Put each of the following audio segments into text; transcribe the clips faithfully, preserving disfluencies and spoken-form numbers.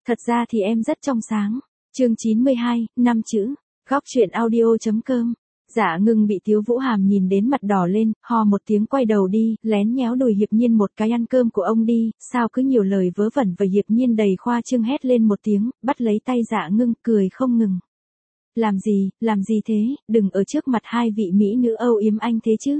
Thật ra thì em rất trong sáng. Chương chín mươi hai, năm chữ. Góc truyện audio.com. Dạ Ngưng bị Tiếu Vũ Hàm nhìn đến mặt đỏ lên, ho một tiếng quay đầu đi, lén nhéo đùi Hiệp Nhiên một cái, ăn cơm của ông đi, sao cứ nhiều lời vớ vẩn. Và Hiệp Nhiên đầy khoa trương hét lên một tiếng, bắt lấy tay Dạ Ngưng, cười không ngừng. Làm gì, làm gì thế, đừng ở trước mặt hai vị mỹ nữ âu yếm anh thế chứ.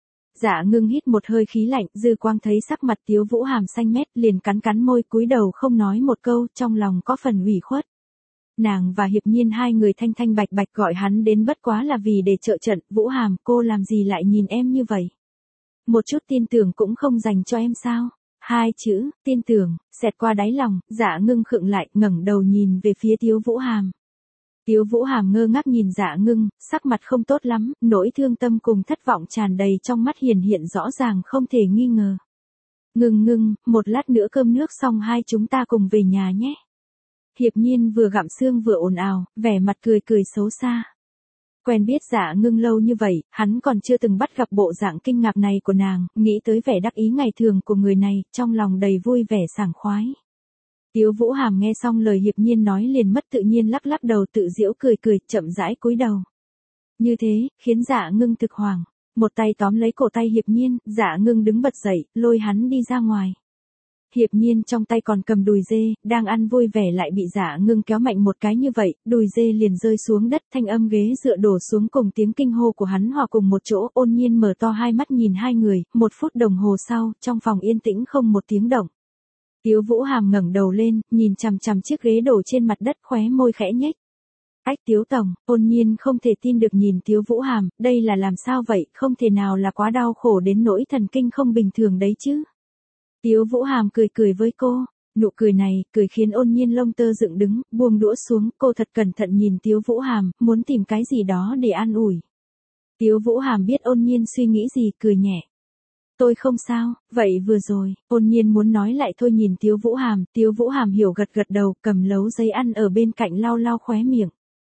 Dạ Ngưng hít một hơi khí lạnh, dư quang thấy sắc mặt Tiếu Vũ Hàm xanh mét, liền cắn cắn môi, cúi đầu không nói một câu, trong lòng có phần ủy khuất. Nàng và Hiệp Nhiên hai người thanh thanh bạch bạch gọi hắn đến bất quá là vì để trợ trận. Vũ Hàm, cô làm gì lại nhìn em như vậy? Một chút tin tưởng cũng không dành cho em sao? Hai chữ, tin tưởng, xẹt qua đáy lòng. Dạ Ngưng khựng lại, ngẩng đầu nhìn về phía Tiếu Vũ Hàm. Tiếu Vũ Hàm ngơ ngác nhìn Dạ Ngưng, sắc mặt không tốt lắm, nỗi thương tâm cùng thất vọng tràn đầy trong mắt, hiển hiện rõ ràng không thể nghi ngờ. Ngưng Ngưng, một lát nữa cơm nước xong hai chúng ta cùng về nhà nhé. Hiệp Nhiên vừa gặm xương vừa ồn ào, vẻ mặt cười cười xấu xa. Quen biết Dạ Ngưng lâu như vậy, hắn còn chưa từng bắt gặp bộ dạng kinh ngạc này của nàng, nghĩ tới vẻ đắc ý ngày thường của người này, trong lòng đầy vui vẻ sảng khoái. Tiếu Vũ Hàm nghe xong lời Hiệp Nhiên nói liền mất tự nhiên, lắc lắc đầu tự giễu cười cười, chậm rãi cúi đầu. Như thế, khiến Dạ Ngưng thực hoảng, một tay tóm lấy cổ tay Hiệp Nhiên, Dạ Ngưng đứng bật dậy, lôi hắn đi ra ngoài. Hiệp Nhiên trong tay còn cầm đùi dê, đang ăn vui vẻ lại bị Dạ Ngưng kéo mạnh một cái như vậy, đùi dê liền rơi xuống đất, thanh âm ghế dựa đổ xuống cùng tiếng kinh hô của hắn hòa cùng một chỗ. Ôn Nhiên mở to hai mắt nhìn hai người, một phút đồng hồ sau, trong phòng yên tĩnh không một tiếng động. Tiếu Vũ Hàm ngẩng đầu lên, nhìn chằm chằm chiếc ghế đổ trên mặt đất, khóe môi khẽ nhếch. Ách Tiếu tổng, Ôn Nhiên không thể tin được nhìn Tiếu Vũ Hàm, đây là làm sao vậy, không thể nào là quá đau khổ đến nỗi thần kinh không bình thường đấy chứ. Tiếu Vũ Hàm cười cười với cô, nụ cười này, cười khiến Ôn Nhiên lông tơ dựng đứng, buông đũa xuống, cô thật cẩn thận nhìn Tiếu Vũ Hàm, muốn tìm cái gì đó để an ủi. Tiếu Vũ Hàm biết Ôn Nhiên suy nghĩ gì, cười nhẹ. Tôi không sao, vậy vừa rồi, Ôn Nhiên muốn nói lại thôi nhìn Tiếu Vũ Hàm, Tiếu Vũ Hàm hiểu gật gật đầu, cầm lấu giấy ăn ở bên cạnh lau lau khóe miệng.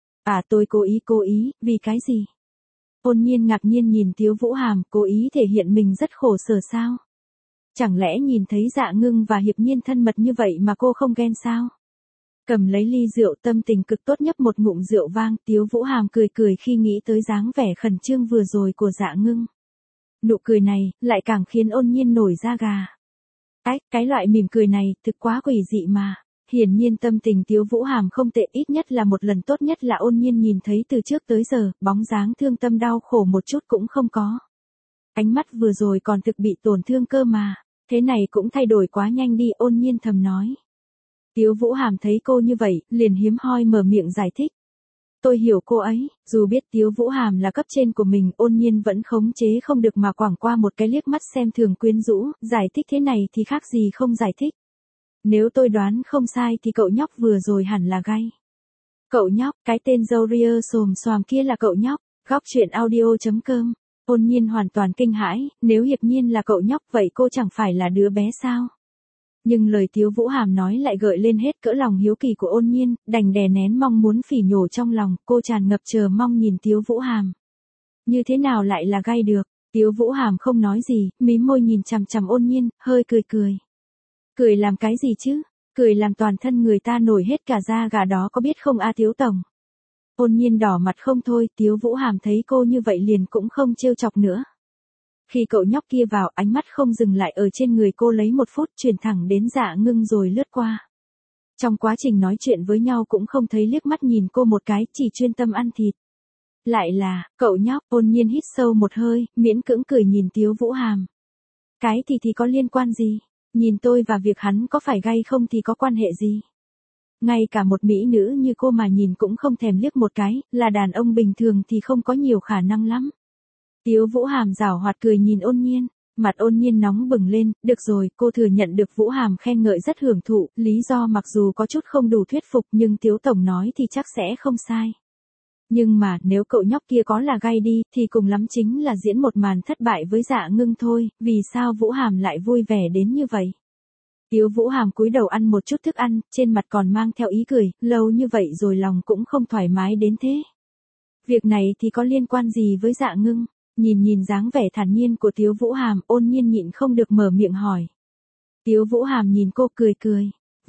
À tôi cố ý cố ý, vì cái gì? Ôn Nhiên ngạc nhiên nhìn Tiếu Vũ Hàm, cố ý thể hiện mình rất khổ sở sao? Chẳng lẽ nhìn thấy Dạ Ngưng và Hiệp Nhiên thân mật như vậy mà cô không ghen sao? Cầm lấy ly rượu, tâm tình cực tốt nhấp một ngụm rượu vang, Tiếu Vũ Hàm cười cười khi nghĩ tới dáng vẻ khẩn trương vừa rồi của Dạ Ngưng. Nụ cười này, lại càng khiến Ôn Nhiên nổi da gà. Ách, cái loại mỉm cười này, thực quá quỷ dị mà. Hiển nhiên tâm tình Tiếu Vũ Hàm không tệ, ít nhất là một lần tốt nhất là Ôn Nhiên nhìn thấy từ trước tới giờ, bóng dáng thương tâm đau khổ một chút cũng không có. Ánh mắt vừa rồi còn thực bị tổn thương cơ mà, thế này cũng thay đổi quá nhanh đi, Ôn Nhiên thầm nói. Tiếu Vũ Hàm thấy cô như vậy, liền hiếm hoi mở miệng giải thích. Tôi hiểu cô ấy, dù biết Tiếu Vũ Hàm là cấp trên của mình, Ôn Nhiên vẫn khống chế không được mà quẳng qua một cái liếc mắt xem thường quyến rũ, giải thích thế này thì khác gì không giải thích. Nếu tôi đoán không sai thì cậu nhóc vừa rồi hẳn là gay. Cậu nhóc, cái tên râu ria xồm xoàm kia là cậu nhóc, góc truyện audio.com. Ôn Nhiên hoàn toàn kinh hãi, nếu Hiệp Nhiên là cậu nhóc vậy cô chẳng phải là đứa bé sao? Nhưng lời Tiếu Vũ Hàm nói lại gợi lên hết cỡ lòng hiếu kỳ của Ôn Nhiên, đành đè nén mong muốn phỉ nhổ trong lòng, cô tràn ngập chờ mong nhìn Tiếu Vũ Hàm. Như thế nào lại là gay được? Tiếu Vũ Hàm không nói gì, mím môi nhìn chằm chằm Ôn Nhiên, hơi cười cười. Cười làm cái gì chứ? Cười làm toàn thân người ta nổi hết cả da gà đó có biết không a Tiếu tổng? Ôn Nhiên đỏ mặt không thôi, Tiếu Vũ Hàm thấy cô như vậy liền cũng không trêu chọc nữa. Khi cậu nhóc kia vào, ánh mắt không dừng lại ở trên người cô lấy một phút, chuyển thẳng đến Dạ Ngưng rồi lướt qua. Trong quá trình nói chuyện với nhau cũng không thấy liếc mắt nhìn cô một cái, chỉ chuyên tâm ăn thịt. Lại là, cậu nhóc, Ôn Nhiên hít sâu một hơi, miễn cưỡng cười nhìn Tiếu Vũ Hàm. Cái thì thì có liên quan gì? Nhìn tôi và việc hắn có phải gay không thì có quan hệ gì? Ngay cả một mỹ nữ như cô mà nhìn cũng không thèm liếc một cái, là đàn ông bình thường thì không có nhiều khả năng lắm. Tiếu Vũ Hàm giảo hoạt cười nhìn Ôn Nhiên, mặt Ôn Nhiên nóng bừng lên, được rồi, cô thừa nhận được Vũ Hàm khen ngợi rất hưởng thụ, lý do mặc dù có chút không đủ thuyết phục nhưng Tiếu tổng nói thì chắc sẽ không sai. Nhưng mà, nếu cậu nhóc kia có là gay đi, thì cùng lắm chính là diễn một màn thất bại với Dạ Ngưng thôi, vì sao Vũ Hàm lại vui vẻ đến như vậy? Tiếu Vũ Hàm cúi đầu ăn một chút thức ăn, trên mặt còn mang theo ý cười, lâu như vậy rồi lòng cũng không thoải mái đến thế. Việc này thì có liên quan gì với Dạ Ngưng? Nhìn nhìn dáng vẻ thản nhiên của Tiếu Vũ Hàm, Ôn Nhiên nhịn không được mở miệng hỏi. Tiếu Vũ Hàm nhìn cô cười cười.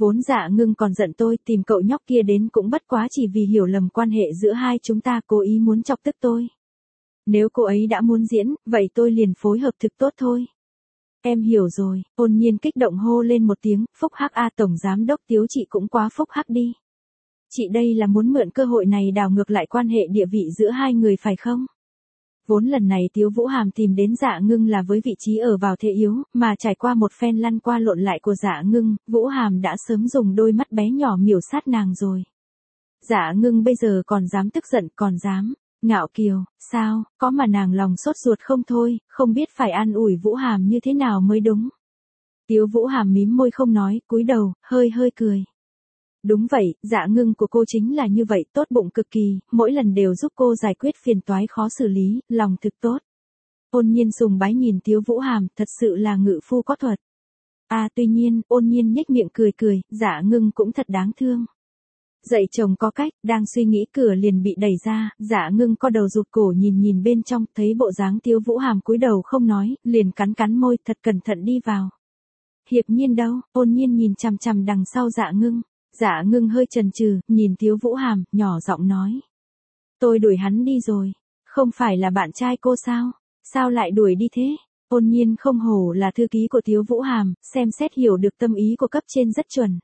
Vốn Dạ Ngưng còn giận tôi, tìm cậu nhóc kia đến cũng bất quá chỉ vì hiểu lầm quan hệ giữa hai chúng ta, cố ý muốn chọc tức tôi. Nếu cô ấy đã muốn diễn, vậy tôi liền phối hợp thực tốt thôi. Em hiểu rồi, Ôn Nhiên kích động hô lên một tiếng, phúc hắc a tổng giám đốc Tiếu chị cũng quá phúc hắc đi. Chị đây là muốn mượn cơ hội này đảo ngược lại quan hệ địa vị giữa hai người phải không? Vốn lần này Tiếu Vũ Hàm tìm đến Dạ Ngưng là với vị trí ở vào thế yếu, mà trải qua một phen lăn qua lộn lại của Dạ Ngưng, Vũ Hàm đã sớm dùng đôi mắt bé nhỏ miểu sát nàng rồi. Dạ Ngưng bây giờ còn dám tức giận, còn dám ngạo kiều, sao, có mà nàng lòng sốt ruột không thôi, không biết phải an ủi Vũ Hàm như thế nào mới đúng. Tiếu Vũ Hàm mím môi không nói, cúi đầu, hơi hơi cười. Đúng vậy, Dạ Ngưng của cô chính là như vậy, tốt bụng cực kỳ, mỗi lần đều giúp cô giải quyết phiền toái khó xử lý, lòng thực tốt. Ôn Nhiên sùng bái nhìn Tiếu Vũ Hàm, thật sự là ngự phu có thuật. À tuy nhiên, Ôn Nhiên nhếch miệng cười cười, Dạ Ngưng cũng thật đáng thương. Dậy chồng có cách, đang suy nghĩ cửa liền bị đẩy ra, Dạ Ngưng co đầu rụt cổ nhìn nhìn bên trong, thấy bộ dáng Tiếu Vũ Hàm cúi đầu không nói, liền cắn cắn môi, thật cẩn thận đi vào. Hiệp Nhiên đâu? Ôn Nhiên nhìn chằm chằm đằng sau Dạ Ngưng. Dạ Ngưng hơi chần chừ, nhìn Tiếu Vũ Hàm, nhỏ giọng nói. Tôi đuổi hắn đi rồi. Không phải là bạn trai cô sao? Sao lại đuổi đi thế? Ôn Nhiên không hổ là thư ký của Tiếu Vũ Hàm, xem xét hiểu được tâm ý của cấp trên rất chuẩn.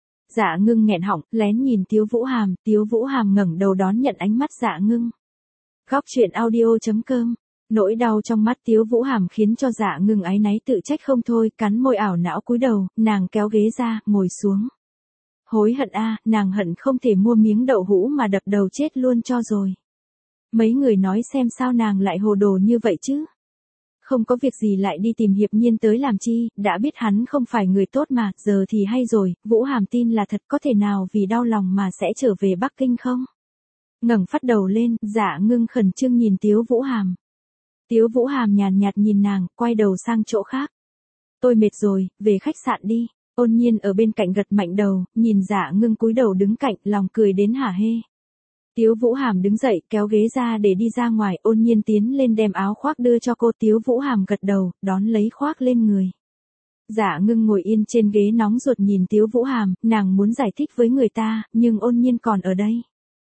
Dạ Ngưng nghẹn họng, lén nhìn Tiếu Vũ Hàm, Tiếu Vũ Hàm ngẩng đầu đón nhận ánh mắt Dạ Ngưng. Góc truyện audio chấm com. Nỗi đau trong mắt Tiếu Vũ Hàm khiến cho Dạ Ngưng áy náy tự trách không thôi, cắn môi ảo não cúi đầu, nàng kéo ghế ra, ngồi xuống. Hối hận a, nàng hận không thể mua miếng đậu hũ mà đập đầu chết luôn cho rồi. Mấy người nói xem sao nàng lại hồ đồ như vậy chứ. Không có việc gì lại đi tìm Hiệp Nhiên tới làm chi, đã biết hắn không phải người tốt mà, giờ thì hay rồi, Vũ Hàm tin là thật, có thể nào vì đau lòng mà sẽ trở về Bắc Kinh không? Ngẩng phát đầu lên, Dạ Ngưng khẩn trương nhìn Tiếu Vũ Hàm. Tiếu Vũ Hàm nhàn nhạt nhìn nàng, quay đầu sang chỗ khác. Tôi mệt rồi, về khách sạn đi. Ôn Nhiên ở bên cạnh gật mạnh đầu, nhìn Dạ Ngưng cúi đầu đứng cạnh, lòng cười đến hả hê. Tiếu Vũ Hàm đứng dậy, kéo ghế ra để đi ra ngoài, Ôn Nhiên tiến lên đem áo khoác đưa cho cô, Tiếu Vũ Hàm gật đầu, đón lấy khoác lên người. Dạ Ngưng ngồi yên trên ghế nóng ruột nhìn Tiếu Vũ Hàm, nàng muốn giải thích với người ta, nhưng Ôn Nhiên còn ở đây.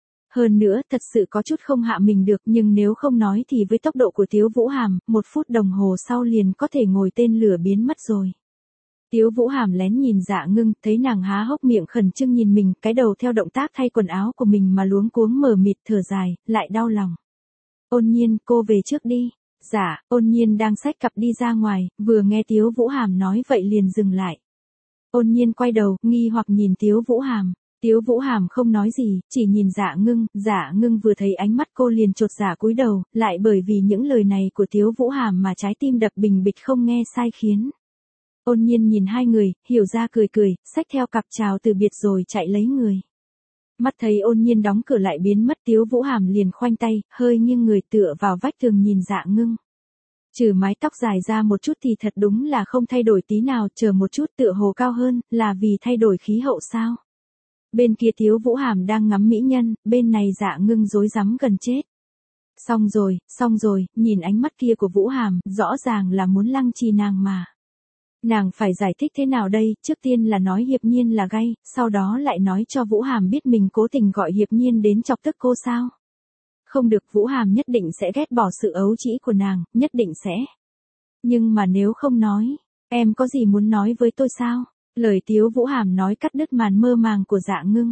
Hơn nữa, thật sự có chút không hạ mình được, nhưng nếu không nói thì với tốc độ của Tiếu Vũ Hàm, một phút đồng hồ sau liền có thể ngồi tên lửa biến mất rồi. Tiếu Vũ Hàm lén nhìn Dạ Ngưng, thấy nàng há hốc miệng khẩn trương nhìn mình, cái đầu theo động tác thay quần áo của mình mà luống cuống mờ mịt, thở dài, lại đau lòng. Ôn Nhiên, cô về trước đi. Dạ, Ôn Nhiên đang xách cặp đi ra ngoài, vừa nghe Tiếu Vũ Hàm nói vậy liền dừng lại. Ôn Nhiên quay đầu, nghi hoặc nhìn Tiếu Vũ Hàm. Tiếu Vũ Hàm không nói gì, chỉ nhìn Dạ Ngưng, Dạ Ngưng vừa thấy ánh mắt cô liền chột dạ cúi đầu, lại bởi vì những lời này của Tiếu Vũ Hàm mà trái tim đập bình bịch không nghe sai khiến. Ôn Nhiên nhìn hai người, hiểu ra cười cười, xách theo cặp chào từ biệt rồi chạy lấy người. Mắt thấy Ôn Nhiên đóng cửa lại biến mất, Tiếu Vũ Hàm liền khoanh tay, hơi nghiêng người tựa vào vách tường nhìn Dạ Ngưng. Trừ mái tóc dài ra một chút thì thật đúng là không thay đổi tí nào, chờ một chút tựa hồ cao hơn, là vì thay đổi khí hậu sao? Bên kia Tiếu Vũ Hàm đang ngắm mỹ nhân, bên này Dạ Ngưng rối rắm gần chết. Xong rồi, xong rồi, nhìn ánh mắt kia của Vũ Hàm, rõ ràng là muốn lăng trì nàng mà. Nàng phải giải thích thế nào đây, trước tiên là nói Hiệp Nhiên là gay, sau đó lại nói cho Vũ Hàm biết mình cố tình gọi Hiệp Nhiên đến chọc tức cô sao. Không được, Vũ Hàm nhất định sẽ ghét bỏ sự ấu trĩ của nàng, nhất định sẽ. Nhưng mà nếu không nói, em có gì muốn nói với tôi sao? Lời Tiếu Vũ Hàm nói cắt đứt màn mơ màng của Dạ Ngưng.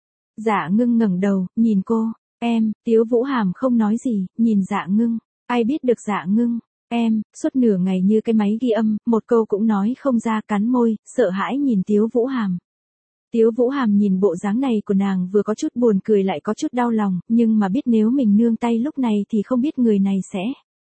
Dạ Ngưng ngẩng đầu, nhìn cô, em, Tiếu Vũ Hàm không nói gì, nhìn Dạ Ngưng, ai biết được Dạ Ngưng, em, suốt nửa ngày như cái máy ghi âm, một câu cũng nói không ra, cắn môi, sợ hãi nhìn Tiếu Vũ Hàm. Tiếu Vũ Hàm nhìn bộ dáng này của nàng vừa có chút buồn cười lại có chút đau lòng, nhưng mà biết nếu mình nương tay lúc này thì không biết người này sẽ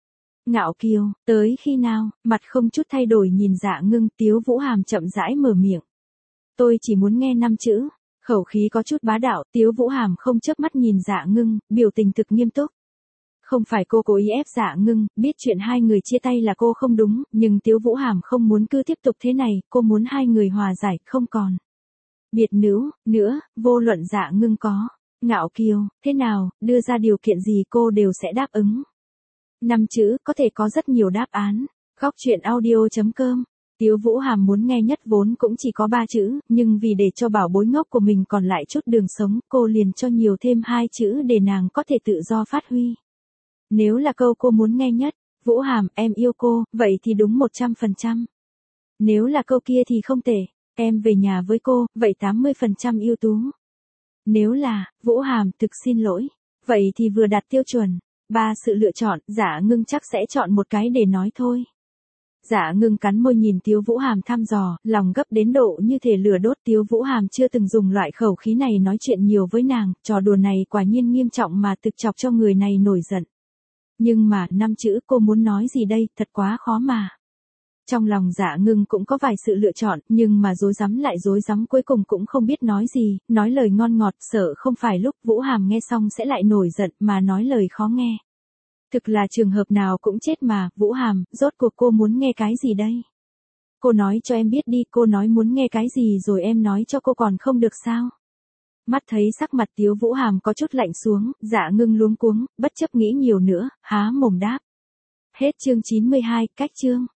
ngạo kiều, tới khi nào, mặt không chút thay đổi nhìn Dạ Ngưng, Tiếu Vũ Hàm chậm rãi mở miệng. Tôi chỉ muốn nghe năm chữ, khẩu khí có chút bá đạo, Tiếu Vũ Hàm không chớp mắt nhìn Dạ Ngưng, biểu tình thực nghiêm túc. Không phải cô cố ý ép Dạ Ngưng, biết chuyện hai người chia tay là cô không đúng, nhưng Tiếu Vũ Hàm không muốn cứ tiếp tục thế này, cô muốn hai người hòa giải, không còn biệt nữ nữa, vô luận Dạ Ngưng có ngạo kiều, thế nào, đưa ra điều kiện gì cô đều sẽ đáp ứng. Năm chữ, có thể có rất nhiều đáp án. Góc truyện audio chấm com Tiếu Vũ Hàm muốn nghe nhất vốn cũng chỉ có ba chữ, nhưng vì để cho bảo bối ngốc của mình còn lại chút đường sống, cô liền cho nhiều thêm hai chữ để nàng có thể tự do phát huy. Nếu là câu cô muốn nghe nhất, Vũ Hàm, em yêu cô, vậy thì đúng một trăm phần trăm. Nếu là câu kia thì không tệ, em về nhà với cô, vậy tám mươi phần trăm ưu tú. Nếu là, Vũ Hàm, thực xin lỗi, vậy thì vừa đạt tiêu chuẩn. Ba sự lựa chọn, Dạ Ngưng chắc sẽ chọn một cái để nói thôi. Dạ Ngưng cắn môi nhìn Tiếu Vũ Hàm thăm dò, lòng gấp đến độ như thể lửa đốt. Tiếu Vũ Hàm chưa từng dùng loại khẩu khí này nói chuyện nhiều với nàng, trò đùa này quả nhiên nghiêm trọng mà thực chọc cho người này nổi giận. Nhưng mà, năm chữ cô muốn nói gì đây, thật quá khó mà. Trong lòng Dạ Ngưng cũng có vài sự lựa chọn, nhưng mà rối rắm lại rối rắm cuối cùng cũng không biết nói gì, nói lời ngon ngọt, sợ không phải lúc Vũ Hàm nghe xong sẽ lại nổi giận mà nói lời khó nghe. Thực là trường hợp nào cũng chết mà, Vũ Hàm, rốt cuộc cô muốn nghe cái gì đây? Cô nói cho em biết đi, cô nói muốn nghe cái gì rồi em nói cho cô còn không được sao? Mắt thấy sắc mặt Tiếu Vũ Hàm có chút lạnh xuống, Dạ Ngưng luống cuống, bất chấp nghĩ nhiều nữa, há mồm đáp. Hết chương chín mươi hai, cách chương.